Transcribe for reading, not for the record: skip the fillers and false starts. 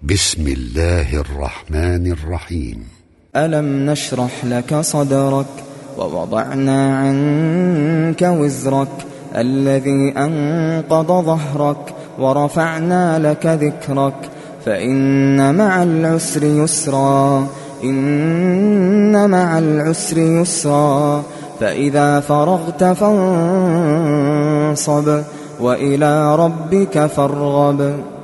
بسم الله الرحمن الرحيم. ألم نشرح لك صدرك ووضعنا عنك وزرك الذي أنقض ظهرك ورفعنا لك ذكرك فإن مع العسر يسرا إن مع العسر يسرا فإذا فرغت فانصب وإلى ربك فارغب.